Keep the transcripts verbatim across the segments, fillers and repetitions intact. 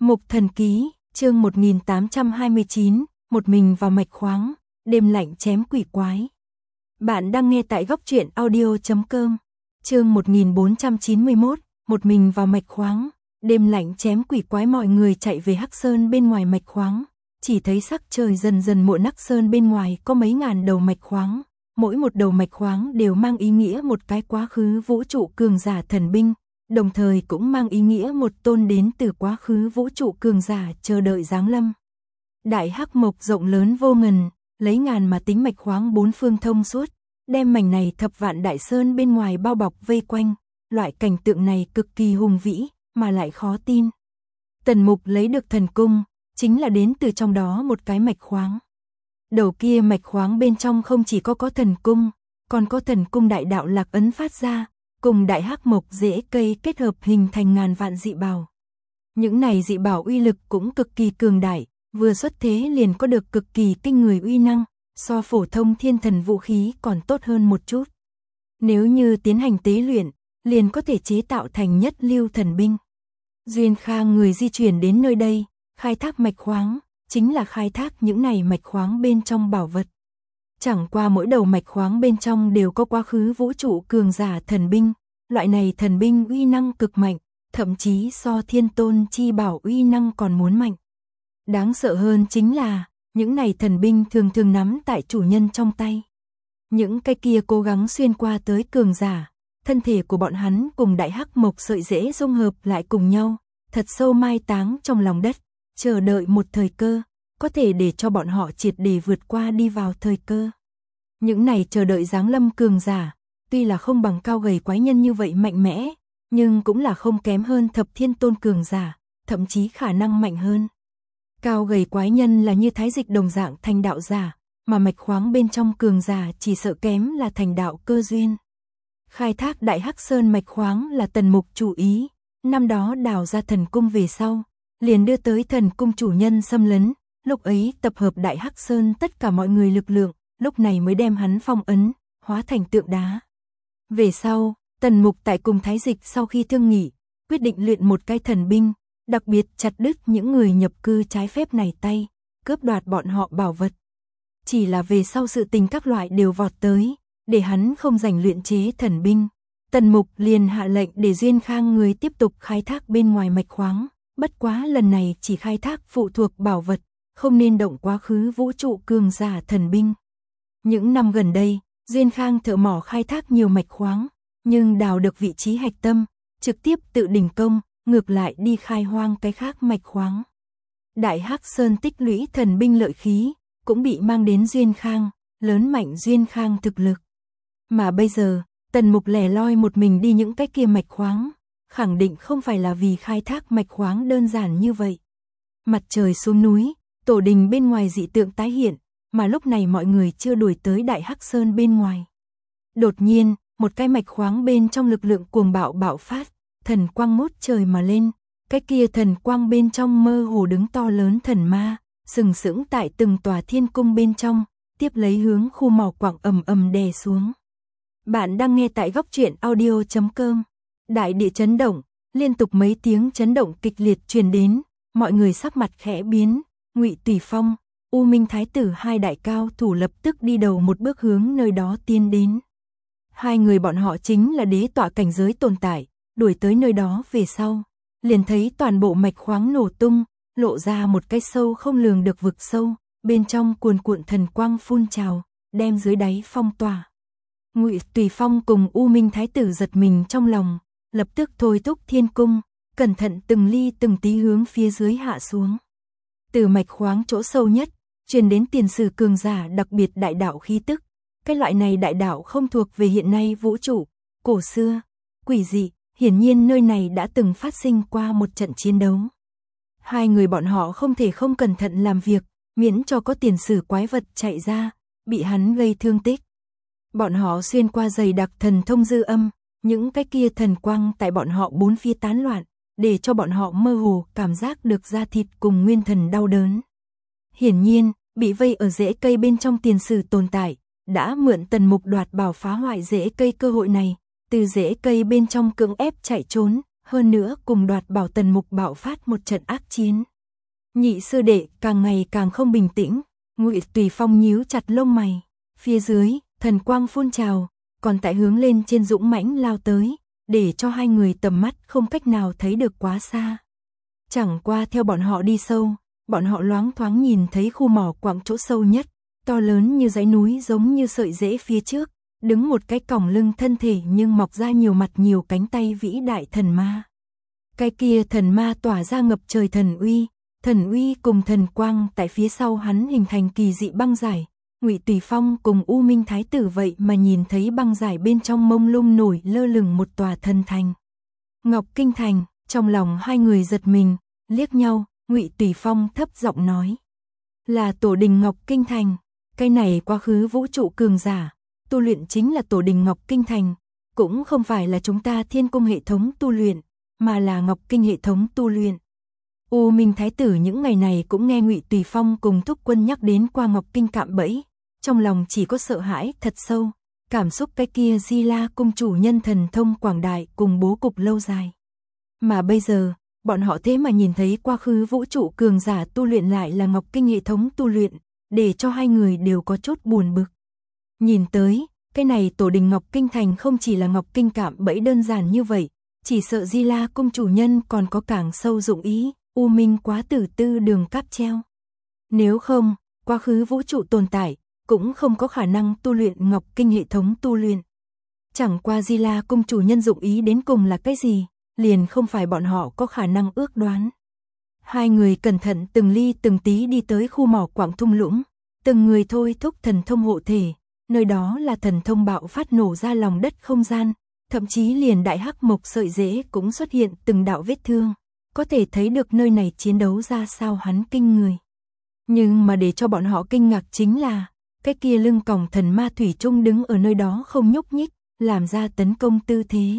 Mục Thần Ký, chương một nghìn tám trăm hai mươi chín, một mình vào mạch khoáng, đêm lạnh chém quỷ quái. Bạn đang nghe tại góc truyện audio chấm com. Chương một nghìn bốn trăm chín mươi mốt, một mình vào mạch khoáng, đêm lạnh chém quỷ quái. Mọi người chạy về Hắc Sơn bên ngoài mạch khoáng, chỉ thấy sắc trời dần dần muộn. Hắc Sơn bên ngoài có mấy ngàn đầu mạch khoáng, mỗi một đầu mạch khoáng đều mang ý nghĩa một cái quá khứ vũ trụ cường giả thần binh, đồng thời cũng mang ý nghĩa một tôn đến từ quá khứ vũ trụ cường giả chờ đợi giáng lâm. Đại hắc mộc rộng lớn vô ngần, lấy ngàn mà tính mạch khoáng bốn phương thông suốt, đem mảnh này thập vạn đại sơn bên ngoài bao bọc vây quanh. Loại cảnh tượng này cực kỳ hùng vĩ, mà lại khó tin. Tần Mục lấy được thần cung, chính là đến từ trong đó một cái mạch khoáng. Đầu kia mạch khoáng bên trong không chỉ có có thần cung, còn có thần cung đại đạo lạc ấn phát ra, cùng đại hắc mộc rễ cây kết hợp hình thành ngàn vạn dị bảo. Những này dị bảo uy lực cũng cực kỳ cường đại, vừa xuất thế liền có được cực kỳ kinh người uy năng, so phổ thông thiên thần vũ khí còn tốt hơn một chút. Nếu như tiến hành tế luyện, liền có thể chế tạo thành nhất lưu thần binh. Duyên Khang người di chuyển đến nơi đây, khai thác mạch khoáng, chính là khai thác những này mạch khoáng bên trong bảo vật. Chẳng qua mỗi đầu mạch khoáng bên trong đều có quá khứ vũ trụ cường giả thần binh, loại này thần binh uy năng cực mạnh, thậm chí so thiên tôn chi bảo uy năng còn muốn mạnh. Đáng sợ hơn chính là, những này thần binh thường thường nắm tại chủ nhân trong tay. Những cái kia cố gắng xuyên qua tới cường giả, thân thể của bọn hắn cùng đại hắc mộc sợi rễ dung hợp lại cùng nhau, thật sâu mai táng trong lòng đất, chờ đợi một thời cơ, có thể để cho bọn họ triệt để vượt qua đi vào thời cơ. Những này chờ đợi giáng lâm cường giả, tuy là không bằng cao gầy quái nhân như vậy mạnh mẽ, nhưng cũng là không kém hơn thập thiên tôn cường giả, thậm chí khả năng mạnh hơn. Cao gầy quái nhân là như thái dịch đồng dạng thành đạo giả, mà mạch khoáng bên trong cường giả chỉ sợ kém là thành đạo cơ duyên. Khai thác đại hắc sơn mạch khoáng là Tần Mục chủ ý, năm đó đào ra thần cung về sau, liền đưa tới thần cung chủ nhân xâm lấn, lúc ấy tập hợp đại hắc sơn tất cả mọi người lực lượng, lúc này mới đem hắn phong ấn, hóa thành tượng đá. Về sau, Tần Mục tại cùng thái dịch sau khi thương nghị, quyết định luyện một cái thần binh, đặc biệt chặt đứt những người nhập cư trái phép này tay, cướp đoạt bọn họ bảo vật. Chỉ là về sau sự tình các loại đều vọt tới, để hắn không rảnh luyện chế thần binh. Tần Mục liền hạ lệnh để Duyên Khang người tiếp tục khai thác bên ngoài mạch khoáng, bất quá lần này chỉ khai thác phụ thuộc bảo vật, không nên động quá khứ vũ trụ cường giả thần binh. Những năm gần đây, Duyên Khang thợ mỏ khai thác nhiều mạch khoáng, nhưng đào được vị trí hạch tâm, trực tiếp tự đình công, ngược lại đi khai hoang cái khác mạch khoáng. Đại Hắc Sơn tích lũy thần binh lợi khí, cũng bị mang đến Duyên Khang, lớn mạnh Duyên Khang thực lực. Mà bây giờ, Tần Mục lẻ loi một mình đi những cái kia mạch khoáng, khẳng định không phải là vì khai thác mạch khoáng đơn giản như vậy. Mặt trời xuống núi, tổ đình bên ngoài dị tượng tái hiện, mà lúc này mọi người chưa đuổi tới Đại Hắc Sơn bên ngoài. Đột nhiên, một cái mạch khoáng bên trong lực lượng cuồng bạo bạo phát, thần quang ngút trời mà lên, cái kia thần quang bên trong mơ hồ đứng to lớn thần ma, sừng sững tại từng tòa thiên cung bên trong, tiếp lấy hướng khu mỏ quặng ầm ầm đè xuống. Bạn đang nghe tại góc truyện audio chấm com. Đại địa chấn động, liên tục mấy tiếng chấn động kịch liệt truyền đến, mọi người sắc mặt khẽ biến, Ngụy Tùy Phong, U Minh Thái tử hai đại cao thủ lập tức đi đầu một bước hướng nơi đó tiến đến. Hai người bọn họ chính là đế tọa cảnh giới tồn tại, đuổi tới nơi đó về sau, liền thấy toàn bộ mạch khoáng nổ tung, lộ ra một cái sâu không lường được vực sâu, bên trong cuồn cuộn thần quang phun trào, đem dưới đáy phong tỏa. Ngụy Tùy Phong cùng U Minh Thái tử giật mình trong lòng, lập tức thôi thúc thiên cung, cẩn thận từng ly từng tí hướng phía dưới hạ xuống. Từ mạch khoáng chỗ sâu nhất, truyền đến tiền sử cường giả đặc biệt đại đạo khí tức. Cái loại này đại đạo không thuộc về hiện nay vũ trụ, cổ xưa, quỷ dị, hiển nhiên nơi này đã từng phát sinh qua một trận chiến đấu. Hai người bọn họ không thể không cẩn thận làm việc, miễn cho có tiền sử quái vật chạy ra, bị hắn gây thương tích. Bọn họ xuyên qua dày đặc thần thông dư âm, những cái kia thần quang tại bọn họ bốn phía tán loạn, để cho bọn họ mơ hồ cảm giác được da thịt cùng nguyên thần đau đớn. Hiển nhiên, bị vây ở rễ cây bên trong tiền sử tồn tại, đã mượn Tần Mục đoạt bảo phá hoại rễ cây cơ hội này, từ rễ cây bên trong cưỡng ép chạy trốn, hơn nữa cùng đoạt bảo Tần Mục bạo phát một trận ác chiến. Nhị sư đệ càng ngày càng không bình tĩnh, Ngụy Tùy Phong nhíu chặt lông mày, phía dưới, thần quang phun trào, còn tại hướng lên trên dũng mãnh lao tới, để cho hai người tầm mắt không cách nào thấy được quá xa. Chẳng qua theo bọn họ đi sâu, bọn họ loáng thoáng nhìn thấy khu mỏ quặng chỗ sâu nhất, to lớn như dãy núi giống như sợi rễ phía trước, đứng một cái còng lưng thân thể nhưng mọc ra nhiều mặt nhiều cánh tay vĩ đại thần ma. Cái kia thần ma tỏa ra ngập trời thần uy, thần uy cùng thần quang tại phía sau hắn hình thành kỳ dị băng giải. Ngụy Tùy Phong cùng U Minh Thái tử vậy mà nhìn thấy băng giải bên trong mông lung nổi lơ lửng một tòa thần thành. Ngọc Kinh Thành, trong lòng hai người giật mình, liếc nhau, Ngụy Tùy Phong thấp giọng nói. Là tổ đình Ngọc Kinh Thành, cái này quá khứ vũ trụ cường giả, tu luyện chính là tổ đình Ngọc Kinh Thành, cũng không phải là chúng ta thiên cung hệ thống tu luyện, mà là Ngọc Kinh hệ thống tu luyện. U Minh Thái tử những ngày này cũng nghe Ngụy Tùy Phong cùng Thúc Quân nhắc đến qua Ngọc Kinh cạm bẫy, trong lòng chỉ có sợ hãi thật sâu, cảm xúc cái kia Di La cung chủ nhân thần thông quảng đại cùng bố cục lâu dài. Mà bây giờ, bọn họ thế mà nhìn thấy quá khứ vũ trụ cường giả tu luyện lại là Ngọc Kinh hệ thống tu luyện, để cho hai người đều có chút buồn bực. Nhìn tới, cái này tổ đình Ngọc Kinh Thành không chỉ là Ngọc Kinh cạm bẫy đơn giản như vậy, chỉ sợ Di La cung chủ nhân còn có càng sâu dụng ý, U Minh quá tử tư đường cáp treo. Nếu không, quá khứ vũ trụ tồn tại, cũng không có khả năng tu luyện Ngọc Kinh hệ thống tu luyện. Chẳng qua Di La cung chủ nhân dụng ý đến cùng là cái gì, liền không phải bọn họ có khả năng ước đoán. Hai người cẩn thận từng ly từng tí đi tới khu mỏ quặng thung lũng, từng người thôi thúc thần thông hộ thể, nơi đó là thần thông bạo phát nổ ra lòng đất không gian, thậm chí liền đại hắc mộc sợi rễ cũng xuất hiện từng đạo vết thương, có thể thấy được nơi này chiến đấu ra sao hắn kinh người. Nhưng mà để cho bọn họ kinh ngạc chính là, cái kia lưng còng thần ma thủy chung đứng ở nơi đó không nhúc nhích, làm ra tấn công tư thế.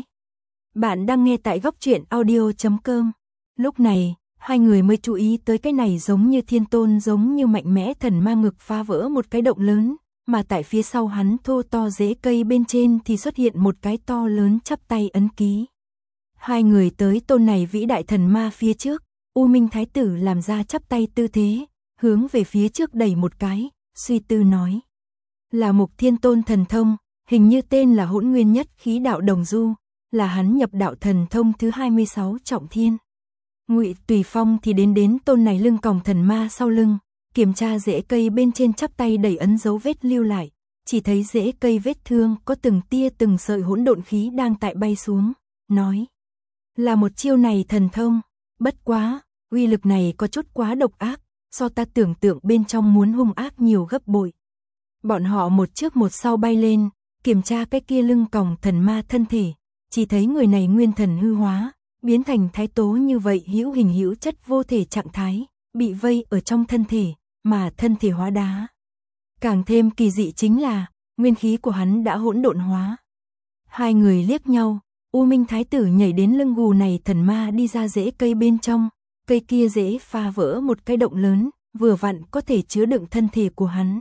Bạn đang nghe tại góc truyện audio chấm com. Lúc này, hai người mới chú ý tới cái này giống như thiên tôn giống như mạnh mẽ thần ma ngực phá vỡ một cái động lớn, mà tại phía sau hắn thô to rễ cây bên trên thì xuất hiện một cái to lớn chắp tay ấn ký. Hai người tới tôn này vĩ đại thần ma phía trước, U Minh Thái tử làm ra chắp tay tư thế, hướng về phía trước đẩy một cái, suy tư nói. Là Mục Thiên Tôn thần thông, hình như tên là Hỗn Nguyên Nhất Khí Đạo Đồng Du, là hắn nhập đạo thần thông thứ hai mươi sáu trọng thiên. Ngụy Tùy Phong thì đến đến tôn này lưng còng thần ma sau lưng, kiểm tra rễ cây bên trên chắp tay đẩy ấn dấu vết lưu lại, chỉ thấy rễ cây vết thương có từng tia từng sợi hỗn độn khí đang tại bay xuống, nói. Là một chiêu này thần thông, bất quá, uy lực này có chút quá độc ác, so ta tưởng tượng bên trong muốn hung ác nhiều gấp bội. Bọn họ một trước một sau bay lên, kiểm tra cái kia lưng còng thần ma thân thể, chỉ thấy người này nguyên thần hư hóa, biến thành thái tố như vậy hữu hình hữu chất vô thể trạng thái, bị vây ở trong thân thể, mà thân thể hóa đá. Càng thêm kỳ dị chính là, nguyên khí của hắn đã hỗn độn hóa. Hai người liếc nhau, U Minh Thái tử nhảy đến lưng gù này thần ma đi ra rễ cây bên trong, cây kia rễ pha vỡ một cái động lớn, vừa vặn có thể chứa đựng thân thể của hắn.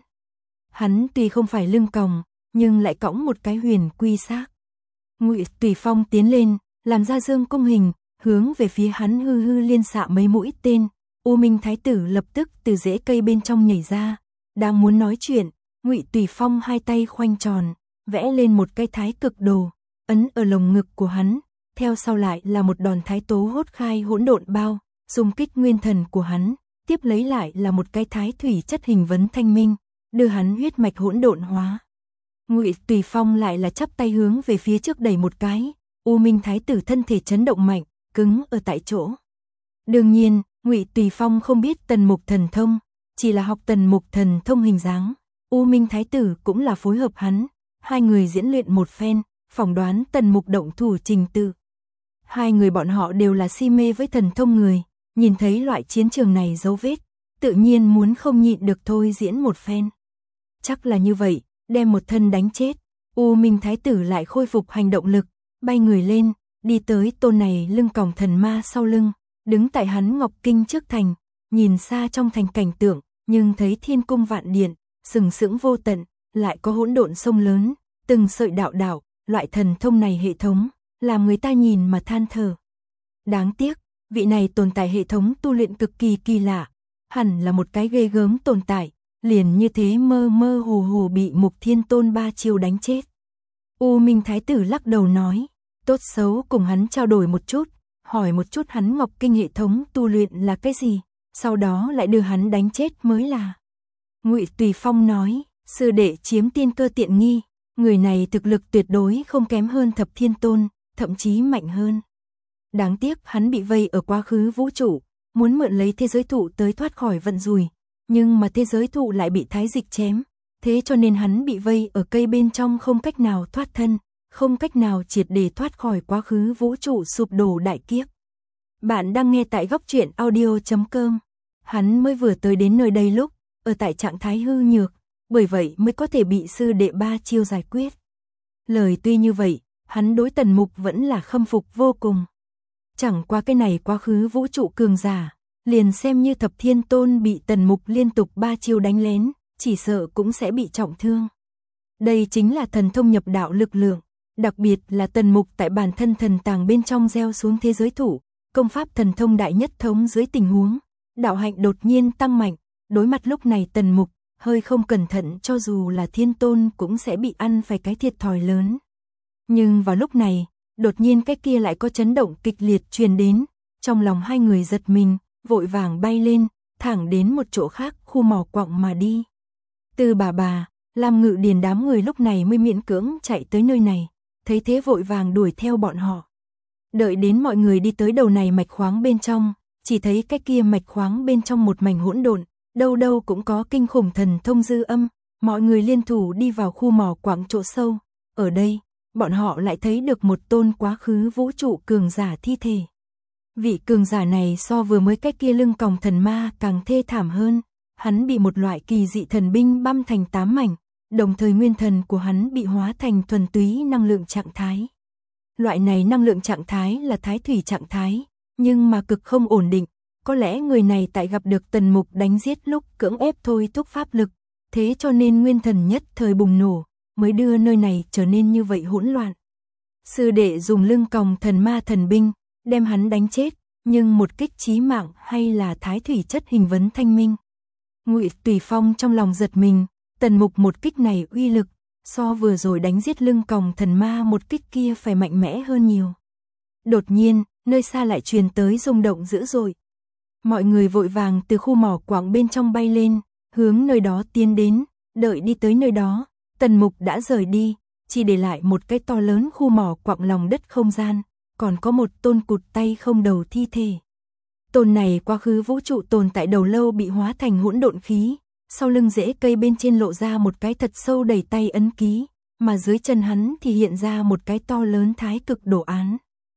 Hắn tuy không phải lưng còng, nhưng lại cõng một cái huyền quy xác. Ngụy Tùy Phong tiến lên, làm ra dương cung hình, hướng về phía hắn hư hư liên xạ mấy mũi tên. U Minh Thái tử lập tức từ rễ cây bên trong nhảy ra, đang muốn nói chuyện, Ngụy Tùy Phong hai tay khoanh tròn, vẽ lên một cái thái cực đồ, ấn ở lồng ngực của hắn, theo sau lại là một đòn thái tố hốt khai hỗn độn bao, xung kích nguyên thần của hắn, tiếp lấy lại là một cái thái thủy chất hình vấn thanh minh, đưa hắn huyết mạch hỗn độn hóa. Ngụy Tùy Phong lại là chắp tay hướng về phía trước đẩy một cái, U Minh Thái tử thân thể chấn động mạnh, cứng ở tại chỗ. Đương nhiên, Ngụy Tùy Phong không biết Tần Mục thần thông, chỉ là học Tần Mục thần thông hình dáng. U Minh Thái tử cũng là phối hợp hắn, hai người diễn luyện một phen, phỏng đoán Tần Mục động thủ trình tự. Hai người bọn họ đều là si mê với thần thông người, nhìn thấy loại chiến trường này dấu vết, tự nhiên muốn không nhịn được thôi diễn một phen. Chắc là như vậy, đem một thân đánh chết, U Minh Thái tử lại khôi phục hành động lực, bay người lên, đi tới tôn này lưng còng thần ma sau lưng, đứng tại hắn Ngọc Kinh trước thành, nhìn xa trong thành cảnh tượng, nhưng thấy thiên cung vạn điện, sừng sững vô tận, lại có hỗn độn sông lớn, từng sợi đạo đạo, loại thần thông này hệ thống, làm người ta nhìn mà than thở. Đáng tiếc, vị này tồn tại hệ thống tu luyện cực kỳ kỳ lạ, hẳn là một cái ghê gớm tồn tại, liền như thế mơ mơ hồ hồ bị Mục Thiên Tôn ba chiêu đánh chết. U Minh Thái tử lắc đầu nói, tốt xấu cùng hắn trao đổi một chút, hỏi một chút hắn Ngọc Kinh hệ thống tu luyện là cái gì, sau đó lại đưa hắn đánh chết mới là. Ngụy Tùy Phong nói, sư đệ chiếm tiên cơ tiện nghi, người này thực lực tuyệt đối không kém hơn Thập Thiên Tôn, thậm chí mạnh hơn. Đáng tiếc hắn bị vây ở quá khứ vũ trụ, muốn mượn lấy thế giới thụ tới thoát khỏi vận rủi, nhưng mà thế giới thụ lại bị thái dịch chém, thế cho nên hắn bị vây ở cây bên trong không cách nào thoát thân, không cách nào triệt để thoát khỏi quá khứ vũ trụ sụp đổ đại kiếp. Bạn đang nghe tại góc truyện audio chấm com. Hắn mới vừa tới đến nơi đây lúc, ở tại trạng thái hư nhược, bởi vậy mới có thể bị sư đệ ba chiêu giải quyết. Lời tuy như vậy, hắn đối Tần Mục vẫn là khâm phục vô cùng. Chẳng qua cái này quá khứ vũ trụ cường giả, liền xem như Thập Thiên Tôn bị Tần Mục liên tục ba chiêu đánh lén, chỉ sợ cũng sẽ bị trọng thương. Đây chính là thần thông nhập đạo lực lượng, đặc biệt là Tần Mục tại bản thân thần tàng bên trong gieo xuống thế giới thủ, công pháp thần thông đại nhất thống dưới tình huống, đạo hạnh đột nhiên tăng mạnh, đối mặt lúc này Tần Mục, hơi không cẩn thận cho dù là Thiên Tôn cũng sẽ bị ăn phải cái thiệt thòi lớn. Nhưng vào lúc này, đột nhiên cái kia lại có chấn động kịch liệt truyền đến, trong lòng hai người giật mình, vội vàng bay lên, thẳng đến một chỗ khác khu mỏ quặng mà đi. Từ bà bà, Lam Ngự Điền đám người lúc này mới miễn cưỡng chạy tới nơi này, thấy thế vội vàng đuổi theo bọn họ. Đợi đến mọi người đi tới đầu này mạch khoáng bên trong, chỉ thấy cái kia mạch khoáng bên trong một mảnh hỗn độn, đâu đâu cũng có kinh khủng thần thông dư âm, mọi người liên thủ đi vào khu mỏ quặng chỗ sâu. Ở đây, bọn họ lại thấy được một tôn quá khứ vũ trụ cường giả thi thể. Vị cường giả này so vừa mới cái kia lưng còng thần ma càng thê thảm hơn, hắn bị một loại kỳ dị thần binh băm thành tám mảnh, đồng thời nguyên thần của hắn bị hóa thành thuần túy năng lượng trạng thái. Loại này năng lượng trạng thái là thái thủy trạng thái, nhưng mà cực không ổn định, có lẽ người này tại gặp được Tần Mục đánh giết lúc cưỡng ép thôi thúc pháp lực, thế cho nên nguyên thần nhất thời bùng nổ, mới đưa nơi này trở nên như vậy hỗn loạn. Sư đệ dùng lưng còng thần ma thần binh, đem hắn đánh chết, nhưng một kích chí mạng hay là thái thủy chất hình vấn thanh minh. Ngụy Tùy Phong trong lòng giật mình, Tần Mục một kích này uy lực, so vừa rồi đánh giết lưng còng thần ma một kích kia phải mạnh mẽ hơn nhiều. Đột nhiên, nơi xa lại truyền tới rung động dữ dội. Mọi người vội vàng từ khu mỏ quặng bên trong bay lên, hướng nơi đó tiến đến, đợi đi tới nơi đó, Tần Mục đã rời đi, chỉ để lại một cái to lớn khu mỏ quặng lòng đất không gian, còn có một tôn cụt tay không đầu thi thể. Tôn này quá khứ vũ trụ tồn tại đầu lâu bị hóa thành hỗn độn khí, sau lưng rễ cây bên trên lộ ra một cái thật sâu đầy tay ấn ký, mà dưới chân hắn thì hiện ra một cái to lớn thái cực đồ án.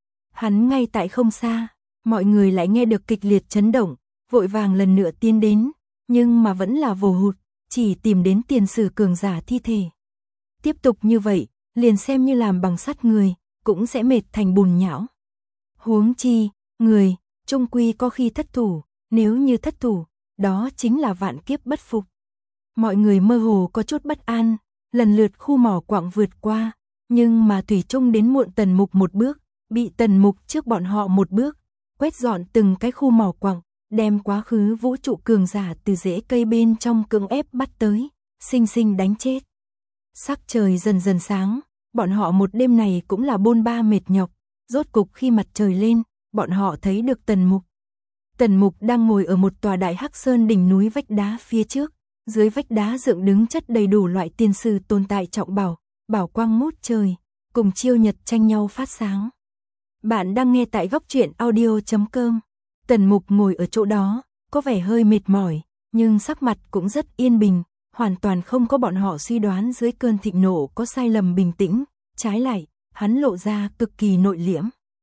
Hắn ngay tại không xa, mọi người lại nghe được kịch liệt chấn động, vội vàng lần nữa tiến đến, nhưng mà vẫn là vô hụt, chỉ tìm đến tiền sử cường giả thi thể. Tiếp tục như vậy, liền xem như làm bằng sắt người, cũng sẽ mệt thành bùn nhão. Huống chi, người, chung quy có khi thất thủ, nếu như thất thủ, đó chính là vạn kiếp bất phục. Mọi người mơ hồ có chút bất an, lần lượt khu mỏ quặng vượt qua, nhưng mà thủy chung đến muộn Tần Mục một bước, bị Tần Mục trước bọn họ một bước, quét dọn từng cái khu mỏ quặng, đem quá khứ vũ trụ cường giả từ rễ cây bên trong cưỡng ép bắt tới, sinh sinh đánh chết. Sắc trời dần dần sáng, bọn họ một đêm này cũng là bôn ba mệt nhọc, rốt cục khi mặt trời lên, bọn họ thấy được Tần Mục. Tần Mục đang ngồi ở một tòa đại hắc sơn đỉnh núi vách đá phía trước, dưới vách đá dựng đứng chất đầy đủ loại tiên sư tồn tại trọng bảo, bảo quang ngút trời, cùng chiêu nhật tranh nhau phát sáng. Bạn đang nghe tại góc truyện audio chấm com. Tần Mục ngồi ở chỗ đó, có vẻ hơi mệt mỏi, nhưng sắc mặt cũng rất yên bình, hoàn toàn không có bọn họ suy đoán dưới cơn thịnh nộ có sai lầm bình tĩnh, trái lại, hắn lộ ra cực kỳ nội liễm.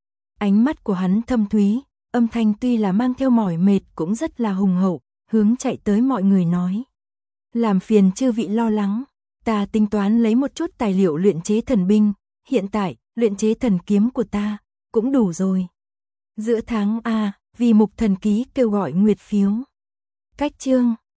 Ánh mắt của hắn thâm thúy, âm thanh tuy là mang theo mỏi mệt cũng rất là hùng hậu, hướng chạy tới mọi người nói. Làm phiền chư vị lo lắng, ta tính toán lấy một chút tài liệu luyện chế thần binh, hiện tại, luyện chế thần kiếm của ta, cũng đủ rồi. Giữa tháng A, vì mục thần ký kêu gọi nguyệt phiếu. Cách chương